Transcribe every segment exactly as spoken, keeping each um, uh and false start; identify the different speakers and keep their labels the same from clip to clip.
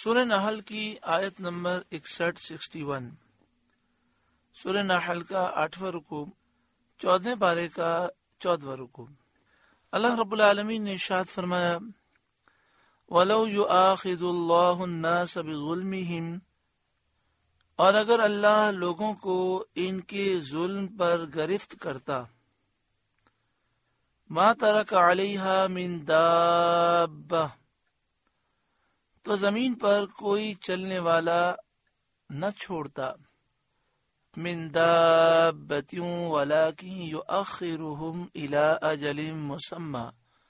Speaker 1: سورہ نحل کی آیت نمبر اکسٹھ سکسٹی ون، سورہ نحل کا آٹھواں رکوع، چودہ پارے کا چودواں رکوع۔ اللہ رب العالمین نے ارشاد فرمایا، وَلَوْ يُؤَاخِذُ اللَّهُ النَّاسَ بِظُلْمِهِمْ، اور اگر اللہ لوگوں کو ان کے ظلم پر گرفت کرتا، مَا تَرَكَ عَلَيْهَا مِن دَابَّةٍ، تو زمین پر کوئی چلنے والا نہ چھوڑتا، من دابۃ ولکن یؤخرہم الی اجل مسمی،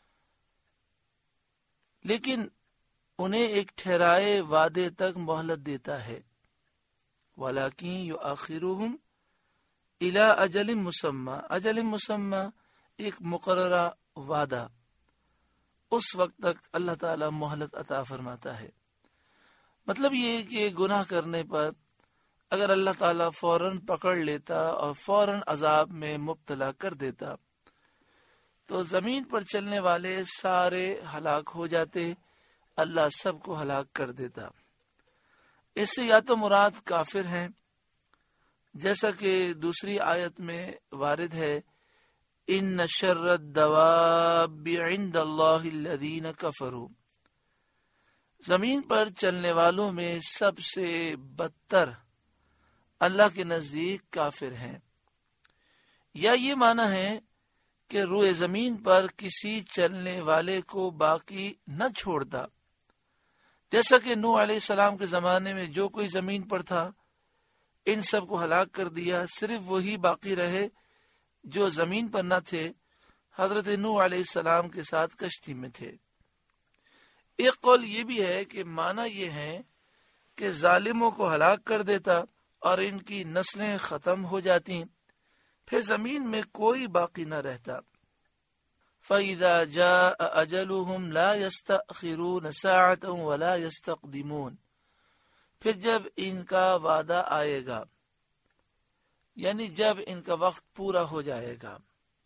Speaker 1: لیکن انہیں ایک ٹھہرائے وعدے تک مہلت دیتا ہے، ولکن یؤخرہم الی اجل مسمی، اجل مسمی ایک مقررہ وعدہ، اس وقت تک اللہ تعالی مہلت عطا فرماتا ہے۔ مطلب یہ کہ گناہ کرنے پر اگر اللہ تعالیٰ فوراً پکڑ لیتا اور فوراً عذاب میں مبتلا کر دیتا تو زمین پر چلنے والے سارے ہلاک ہو جاتے، اللہ سب کو ہلاک کر دیتا۔ اس سے یا تو مراد کافر ہیں، جیسا کہ دوسری آیت میں وارد ہے، ان شر الدواب عند اللہ الذین کفروا، زمین پر چلنے والوں میں سب سے بدتر اللہ کے نزدیک کافر ہیں۔ یا یہ معنی ہے کہ روئے زمین پر کسی چلنے والے کو باقی نہ چھوڑتا، جیسا کہ نوح علیہ السلام کے زمانے میں جو کوئی زمین پر تھا ان سب کو ہلاک کر دیا، صرف وہی باقی رہے جو زمین پر نہ تھے، حضرت نوح علیہ السلام کے ساتھ کشتی میں تھے۔ ایک قول یہ بھی ہے کہ معنی یہ ہے کہ ظالموں کو ہلاک کر دیتا اور ان کی نسلیں ختم ہو جاتی، پھر زمین میں کوئی باقی نہ رہتا۔ فَإِذَا جَاءَ أَجَلُهُمْ لَا يَسْتَأْخِرُونَ سَاعَةً وَلَا يَسْتَقْدِمُونَ، پھر جب ان کا وعدہ آئے گا، یعنی جب ان کا وقت پورا ہو جائے گا،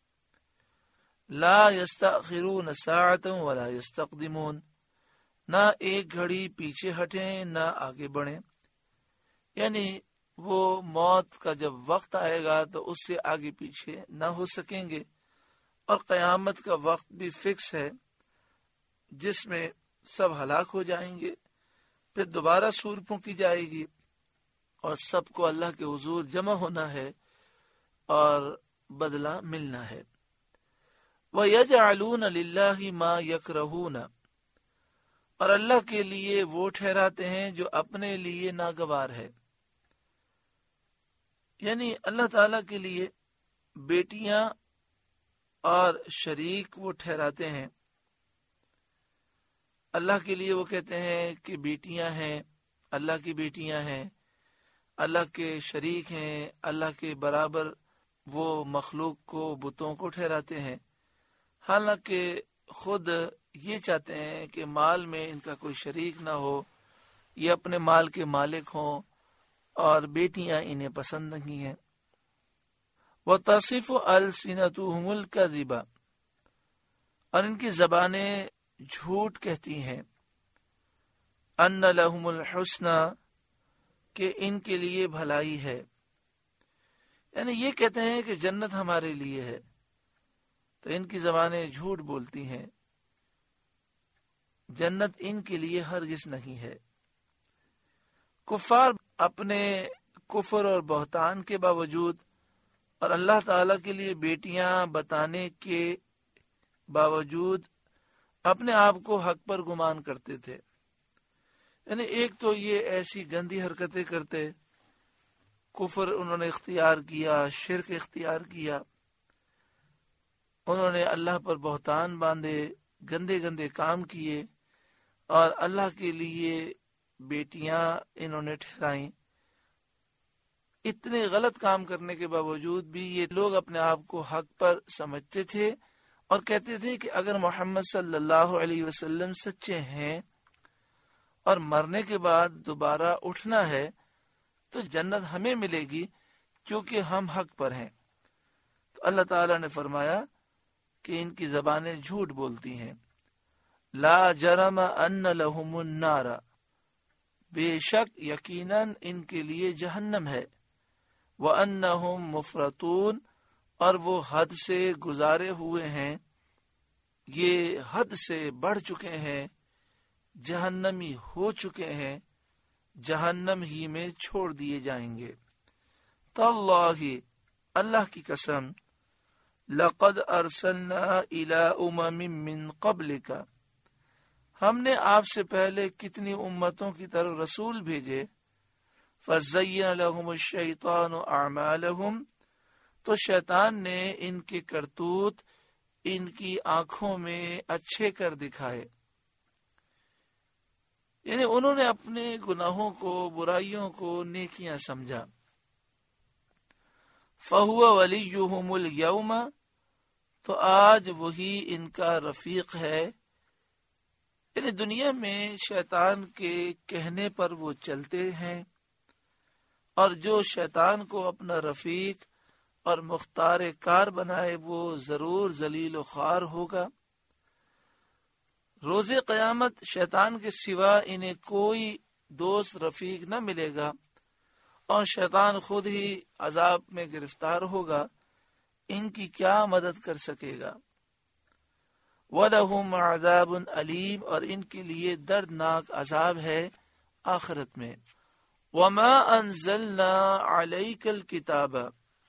Speaker 1: لا يستأخرون ساعة ولا يستقدمون، نہ ایک گھڑی پیچھے ہٹیں نہ آگے بڑھیں، یعنی وہ موت کا جب وقت آئے گا تو اس سے آگے پیچھے نہ ہو سکیں گے۔ اور قیامت کا وقت بھی فکس ہے جس میں سب ہلاک ہو جائیں گے، پھر دوبارہ سور پھونکی جائے گی اور سب کو اللہ کے حضور جمع ہونا ہے اور بدلہ ملنا ہے۔ وَيَجْعَلُونَ لِلَّهِ مَا يَكْرَهُونَ، اور اللہ کے لیے وہ ٹھہراتے ہیں جو اپنے لیے ناگوار ہے، یعنی اللہ تعالیٰ کے لیے بیٹیاں اور شریک وہ ٹھہراتے ہیں۔ اللہ کے لیے وہ کہتے ہیں کہ بیٹیاں ہیں، اللہ کی بیٹیاں ہیں، اللہ کے شریک ہیں، اللہ کے برابر وہ مخلوق کو بتوں کو ٹھہراتے ہیں، حالانکہ خود یہ چاہتے ہیں کہ مال میں ان کا کوئی شریک نہ ہو، یہ اپنے مال کے مالک ہوں، اور بیٹیاں انہیں پسند نہیں ہیں۔ وَتَصِفُ أَلْسِنَتُهُمُ الْكَذِبَ، اور ان کی زبانیں جھوٹ کہتی ہیں، أَنَّ لَهُمُ الْحُسْنَى، کہ ان کے لیے بھلائی ہے، یعنی یہ کہتے ہیں کہ جنت ہمارے لیے ہے، تو ان کی زبانیں جھوٹ بولتی ہیں، جنت ان کے لیے ہرگز نہیں ہے۔ کفار اپنے کفر اور بہتان کے باوجود اور اللہ تعالیٰ کے لیے بیٹیاں بتانے کے باوجود اپنے آپ کو حق پر گمان کرتے تھے، یعنی ایک تو یہ ایسی گندی حرکتیں کرتے، کفر انہوں نے اختیار کیا، شرک اختیار کیا، انہوں نے اللہ پر بہتان باندھے، گندے گندے کام کیے، اور اللہ کے لیے بیٹیاں انہوں نے ٹھہرائیں۔ اتنے غلط کام کرنے کے باوجود بھی یہ لوگ اپنے آپ کو حق پر سمجھتے تھے اور کہتے تھے کہ اگر محمد صلی اللہ علیہ وسلم سچے ہیں اور مرنے کے بعد دوبارہ اٹھنا ہے تو جنت ہمیں ملے گی کیونکہ ہم حق پر ہیں۔ تو اللہ تعالیٰ نے فرمایا کہ ان کی زبانیں جھوٹ بولتی ہیں۔ لا جرم ان لهم النار، بے شک یقیناً ان کے لیے جہنم ہے، وَأَنَّهُمْ مُفْرَطُونَ اور وہ حد سے گزارے ہوئے ہیں، یہ حد سے بڑھ چکے ہیں، جہنمی ہو چکے ہیں، جہنم ہی میں چھوڑ دیے جائیں گے۔ تاللہ اللہ کی قسم، لقد ارسلنا الی امم من قبلک ہم نے آپ سے پہلے کتنی امتوں کی طرف رسول بھیجے، فزین لهم الشیطان اعمالهم تو شیطان نے ان کے کرتوت ان کی آنکھوں میں اچھے کر دکھائے، یعنی انہوں نے اپنے گناہوں کو، برائیوں کو نیکیاں سمجھا۔ فَهُوَ وَلِيُّهُمُ الْيَوْمَ تو آج وہی ان کا رفیق ہے، یعنی دنیا میں شیطان کے کہنے پر وہ چلتے ہیں، اور جو شیطان کو اپنا رفیق اور مختار کار بنائے وہ ضرور ذلیل و خوار ہوگا۔ روز قیامت شیطان کے سوا انہیں کوئی دوست رفیق نہ ملے گا، اور شیطان خود ہی عذاب میں گرفتار ہوگا، ان کی کیا مدد کر سکے گا۔ وَلَهُمْ عَذَابٌ أَلِيمٌ اور ان کے لیے دردناک عذاب ہے آخرت میں۔ وَمَا أَنزَلْنَا عَلَيْكَ الْكِتَابَ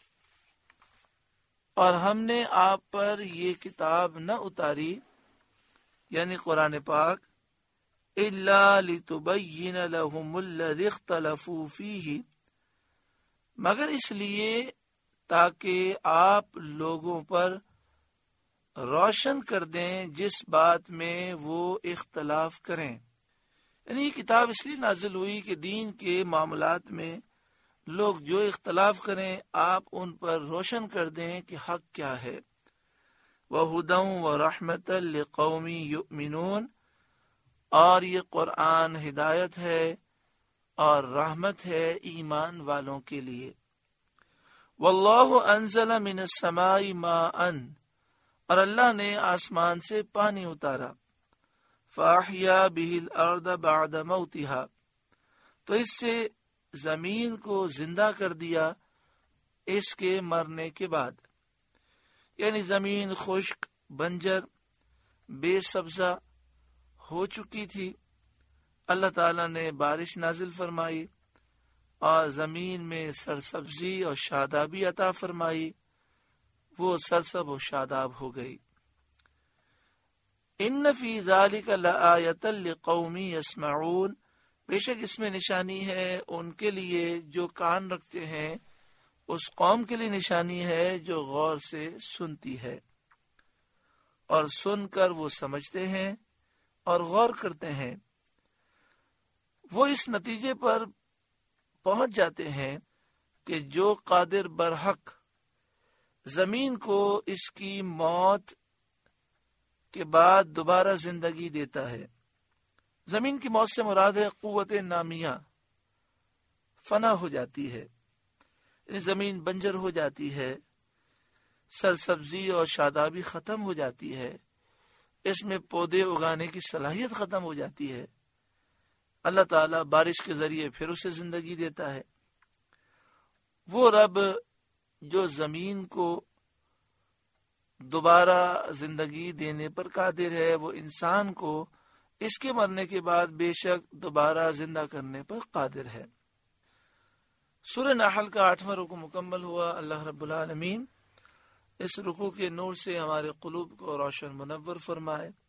Speaker 1: اور ہم نے آپ پر یہ کتاب نہ اتاری، یعنی قرآن پاک، إِلَّا لِتُبَيِّنَ لَهُمُ الَّذِي اخْتَلَفُوا فِيهِ مگر اس لیے تاکہ آپ لوگوں پر روشن کر دیں جس بات میں وہ اختلاف کریں، یعنی یہ کتاب اس لیے نازل ہوئی کہ دین کے معاملات میں لوگ جو اختلاف کریں آپ ان پر روشن کر دیں کہ حق کیا ہے۔ وَهُدًى وَرَحْمَةً لِقَوْمٍ يُؤْمِنُونَ اور یہ قرآن ہدایت ہے اور رحمت ہے ایمان والوں کے لیے۔ وَاللَّهُ أَنزَلَ مِنَ السَّمَاءِ مَاءً اور اللہ نے آسمان سے پانی اتارا، فَأَحْيَا بِهِ الْأَرْضَ بَعْدَ مَوْتِهَا تو اس سے زمین کو زندہ کر دیا اس کے مرنے کے بعد، یعنی زمین خشک، بنجر، بے سبزہ ہو چکی تھی، اللہ تعالیٰ نے بارش نازل فرمائی اور زمین میں سرسبزی اور شادابی عطا فرمائی، وہ سرسب و شاداب ہو گئی۔ ان فی ذالک لآیۃ لقوم یسمعون بے شک اس میں نشانی ہے ان کے لیے جو کان رکھتے ہیں، اس قوم کے لیے نشانی ہے جو غور سے سنتی ہے، اور سن کر وہ سمجھتے ہیں اور غور کرتے ہیں، وہ اس نتیجے پر پہنچ جاتے ہیں کہ جو قادر برحق زمین کو اس کی موت کے بعد دوبارہ زندگی دیتا ہے۔ زمین کی موت سے مراد ہے قوت نامیہ فنا ہو جاتی ہے، یعنی زمین بنجر ہو جاتی ہے، سرسبزی اور شادابی ختم ہو جاتی ہے، اس میں پودے اگانے کی صلاحیت ختم ہو جاتی ہے، اللہ تعالیٰ بارش کے ذریعے پھر اسے زندگی دیتا ہے۔ وہ رب جو زمین کو دوبارہ زندگی دینے پر قادر ہے، وہ انسان کو اس کے مرنے کے بعد بے شک دوبارہ زندہ کرنے پر قادر ہے۔ سورہ نحل کا آٹھواں رکوع مکمل ہوا۔ اللہ رب العالمین اس رکوع کے نور سے ہمارے قلوب کو روشن منور فرمائے۔